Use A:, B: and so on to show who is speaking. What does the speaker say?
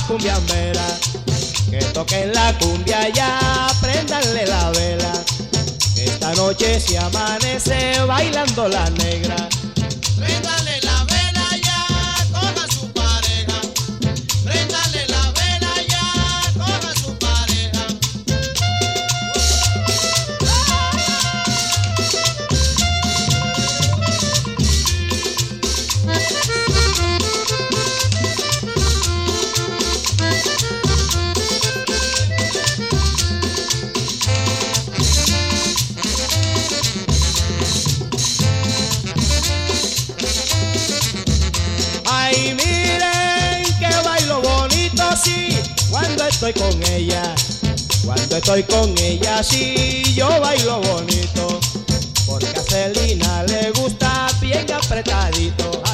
A: cumbiambera, que toquen la cumbia ya, préndanle la vela, que esta noche se amanece bailando la negra.
B: Préndale la vela ya, coja su pareja. Préndale la vela ya, coja su pareja.
A: Ay, miren que bailo bonito, sí, cuando estoy con ella. Cuando estoy con ella, sí, yo bailo bonito, porque a Celina le gusta bien apretadito.